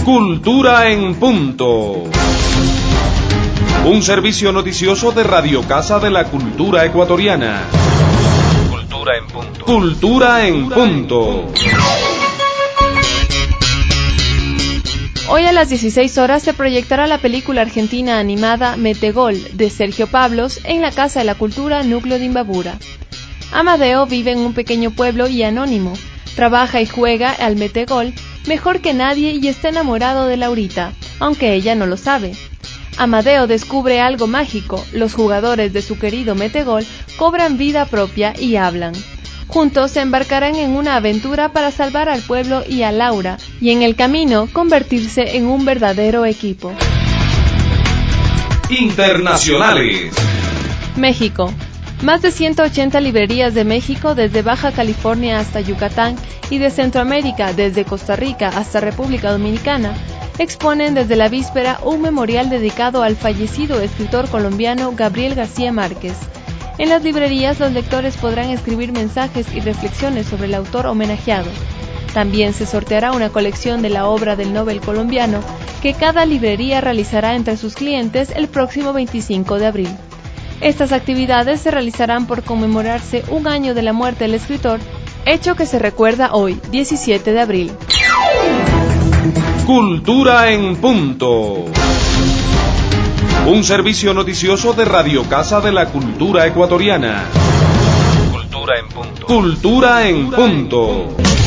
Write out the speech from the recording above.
Cultura en Punto. Un servicio noticioso de Radio Casa de la Cultura Ecuatoriana. Cultura en Punto. Cultura en Punto. Hoy a las 16 horas se proyectará la película argentina animada Metegol de Sergio Pablos en la Casa de la Cultura Núcleo de Imbabura. Amadeo vive en un pequeño pueblo y anónimo. Trabaja y juega al metegol mejor que nadie y está enamorado de Laurita, aunque ella no lo sabe. Amadeo descubre algo mágico: los jugadores de su querido metegol cobran vida propia y hablan. Juntos se embarcarán en una aventura para salvar al pueblo y a Laura, y en el camino convertirse en un verdadero equipo. Internacionales. México. Más de 180 librerías de México, desde Baja California hasta Yucatán, y de Centroamérica, desde Costa Rica hasta República Dominicana, exponen desde la víspera un memorial dedicado al fallecido escritor colombiano Gabriel García Márquez. En las librerías, los lectores podrán escribir mensajes y reflexiones sobre el autor homenajeado. También se sorteará una colección de la obra del Nobel colombiano, que cada librería realizará entre sus clientes el próximo 25 de abril. Estas actividades se realizarán por conmemorarse un año de la muerte del escritor, hecho que se recuerda hoy, 17 de abril. Cultura en Punto. Un servicio noticioso de Radio Casa de la Cultura Ecuatoriana. Cultura en Punto. Cultura en Punto.